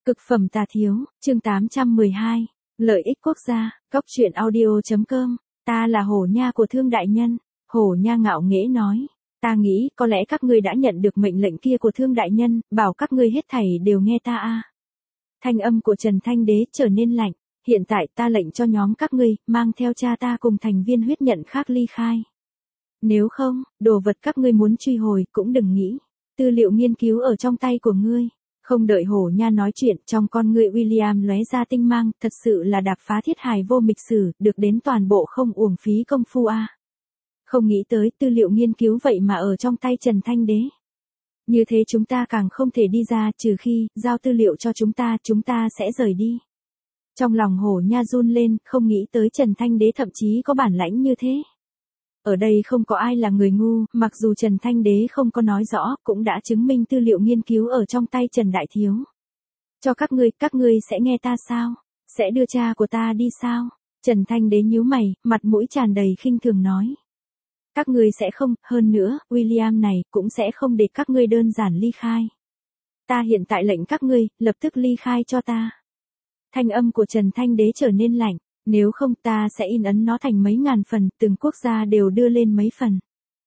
Cực phẩm tà thiếu, chương 812. Lợi ích quốc gia, Cóc truyện audio.com. Ta là hổ nha của Thương đại nhân. Hổ nha ngạo nghễ nói. Ta nghĩ có lẽ các ngươi đã nhận được mệnh lệnh kia của Thương đại nhân, bảo các ngươi hết thảy đều nghe ta a. Thanh âm của Trần Thanh Đế trở nên lạnh. Hiện tại ta lệnh cho nhóm các ngươi, mang theo cha ta cùng thành viên huyết nhận khác ly khai. Nếu không, đồ vật các ngươi muốn truy hồi cũng đừng nghĩ. Tư liệu nghiên cứu ở trong tay của ngươi. Không đợi hổ nha nói chuyện, trong con ngươi William lóe ra tinh mang, thật sự là đạp phá thiết hài vô mịch sử, được đến toàn bộ không uổng phí công phu a. Không nghĩ tới tư liệu nghiên cứu vậy mà ở trong tay Trần Thanh Đế. Như thế chúng ta càng không thể đi ra, trừ khi giao tư liệu cho chúng ta sẽ rời đi. Trong lòng hổ nha run lên, không nghĩ tới Trần Thanh Đế thậm chí có bản lãnh như thế. Ở đây không có ai là người ngu, mặc dù Trần Thanh Đế không có nói rõ, cũng đã chứng minh tư liệu nghiên cứu ở trong tay Trần Đại Thiếu. Cho các ngươi sẽ nghe ta sao? Sẽ đưa cha của ta đi sao? Trần Thanh Đế nhíu mày, mặt mũi tràn đầy khinh thường nói. Các ngươi sẽ không, hơn nữa, William này cũng sẽ không để các ngươi đơn giản ly khai. Ta hiện tại lệnh các ngươi, lập tức ly khai cho ta. Thanh âm của Trần Thanh Đế trở nên lạnh. Nếu không ta sẽ in ấn nó thành mấy ngàn phần, từng quốc gia đều đưa lên mấy phần.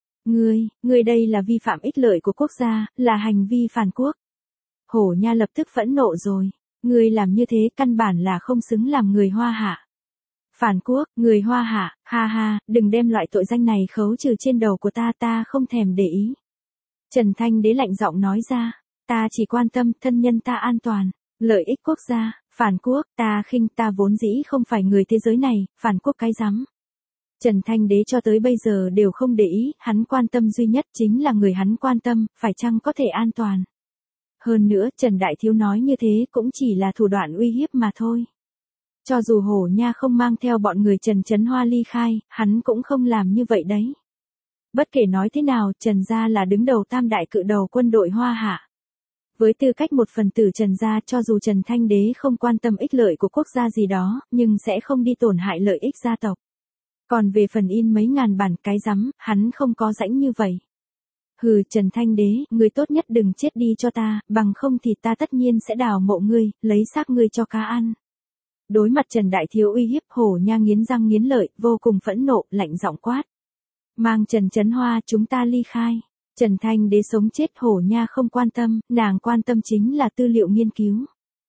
Ngươi đây là vi phạm ích lợi của quốc gia, là hành vi phản quốc. Hổ nha lập tức phẫn nộ rồi. Ngươi làm như thế căn bản là không xứng làm người Hoa Hạ. Phản quốc, người Hoa Hạ, ha ha, đừng đem loại tội danh này khấu trừ trên đầu của ta không thèm để ý. Trần Thanh Đế lạnh giọng nói ra, ta chỉ quan tâm thân nhân ta an toàn, lợi ích quốc gia. Phản quốc, ta vốn dĩ không phải người thế giới này, phản quốc cái rắm. Trần Thanh Đế cho tới bây giờ đều không để ý, hắn quan tâm duy nhất chính là người hắn quan tâm, phải chăng có thể an toàn. Hơn nữa, Trần Đại Thiếu nói như thế cũng chỉ là thủ đoạn uy hiếp mà thôi. Cho dù hổ nha không mang theo bọn người Trần Chấn Hoa ly khai, hắn cũng không làm như vậy đấy. Bất kể nói thế nào, Trần gia là đứng đầu tam đại cự đầu quân đội Hoa Hạ. Với tư cách một phần tử Trần gia, cho dù Trần Thanh Đế không quan tâm ích lợi của quốc gia gì đó, nhưng sẽ không đi tổn hại lợi ích gia tộc. Còn về phần in mấy ngàn bản cái rắm, hắn không có rãnh như vậy. Hừ, Trần Thanh Đế, ngươi tốt nhất đừng chết đi cho ta, bằng không thì ta tất nhiên sẽ đào mộ ngươi, lấy xác ngươi cho cá ăn. Đối mặt Trần Đại Thiếu uy hiếp, hổ nha nghiến răng nghiến lợi, vô cùng phẫn nộ, lạnh giọng quát. Mang Trần Chấn Hoa chúng ta ly khai. Trần Thanh Đế sống chết hổ nha không quan tâm, nàng quan tâm chính là tư liệu nghiên cứu.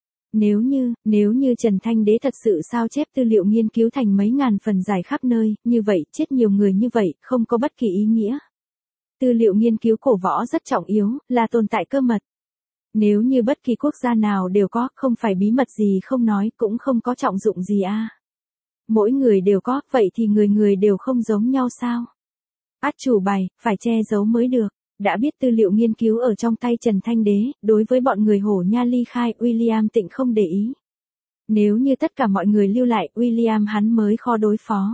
Nếu như Trần Thanh Đế thật sự sao chép tư liệu nghiên cứu thành mấy ngàn phần dài khắp nơi, như vậy, chết nhiều người như vậy, không có bất kỳ ý nghĩa. Tư liệu nghiên cứu cổ võ rất trọng yếu, là tồn tại cơ mật. Nếu như bất kỳ quốc gia nào đều có, không phải bí mật gì không nói, cũng không có trọng dụng gì a. Mỗi người đều có, vậy thì người đều không giống nhau sao? Át chủ bài, phải che giấu mới được. Đã biết tư liệu nghiên cứu ở trong tay Trần Thanh Đế, đối với bọn người hổ nha ly khai, William Tịnh không để ý. Nếu như tất cả mọi người lưu lại, William hắn mới khó đối phó.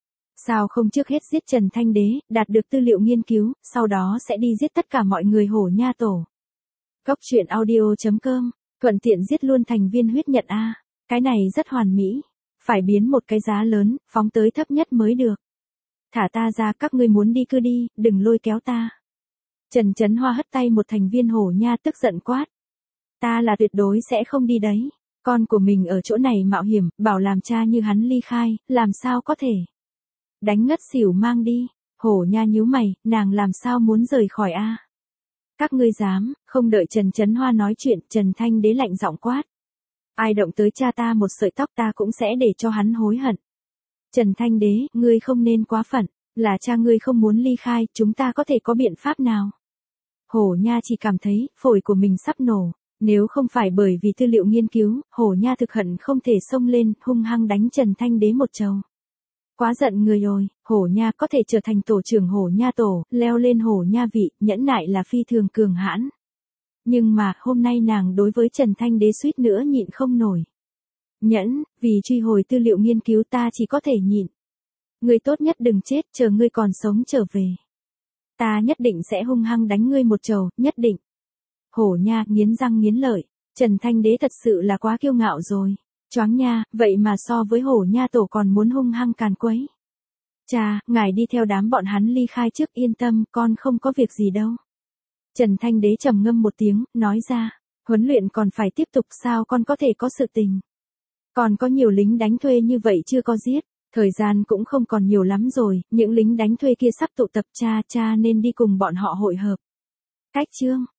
Sao không trước hết giết Trần Thanh Đế, đạt được tư liệu nghiên cứu, sau đó sẽ đi giết tất cả mọi người hổ nha tổ. Cóc truyện audio.com, thuận tiện giết luôn thành viên huyết nhận a. Cái này rất hoàn mỹ. Phải biến một cái giá lớn, phóng tới thấp nhất mới được. Thả ta ra, các ngươi muốn đi cứ đi, đừng lôi kéo ta. Trần Chấn Hoa hất tay một thành viên hổ nha tức giận quát. Ta là tuyệt đối sẽ không đi đấy. Con của mình ở chỗ này mạo hiểm, bảo làm cha như hắn ly khai, làm sao có thể. Đánh ngất xỉu mang đi. Hổ nha nhíu mày, nàng làm sao muốn rời khỏi a? Các ngươi dám, không đợi Trần Chấn Hoa nói chuyện, Trần Thanh Đế lạnh giọng quát. Ai động tới cha ta một sợi tóc ta cũng sẽ để cho hắn hối hận. Trần Thanh Đế, ngươi không nên quá phận, là cha ngươi không muốn ly khai, chúng ta có thể có biện pháp nào? Hổ nha chỉ cảm thấy, phổi của mình sắp nổ, nếu không phải bởi vì tư liệu nghiên cứu, hổ nha thực hận không thể xông lên, hung hăng đánh Trần Thanh Đế một trầu. Quá giận người rồi, hổ nha có thể trở thành tổ trưởng hổ nha tổ, leo lên hổ nha vị, nhẫn nại là phi thường cường hãn. Nhưng mà, hôm nay nàng đối với Trần Thanh Đế suýt nữa nhịn không nổi. Nhẫn, vì truy hồi tư liệu nghiên cứu ta chỉ có thể nhịn. Ngươi tốt nhất đừng chết, chờ ngươi còn sống trở về. Ta nhất định sẽ hung hăng đánh ngươi một trầu, nhất định. Hổ nha nghiến răng nghiến lợi, Trần Thanh Đế thật sự là quá kiêu ngạo rồi. Choáng nha, vậy mà so với hổ nha tổ còn muốn hung hăng càn quấy. Cha, ngài đi theo đám bọn hắn ly khai trước, yên tâm, con không có việc gì đâu. Trần Thanh Đế trầm ngâm một tiếng, nói ra, Huấn luyện còn phải tiếp tục sao con có thể có sự tình. Còn có nhiều lính đánh thuê như vậy chưa có giết. Thời gian cũng không còn nhiều lắm rồi, những lính đánh thuê kia sắp tụ tập cha nên đi cùng bọn họ hội hợp. Cách chương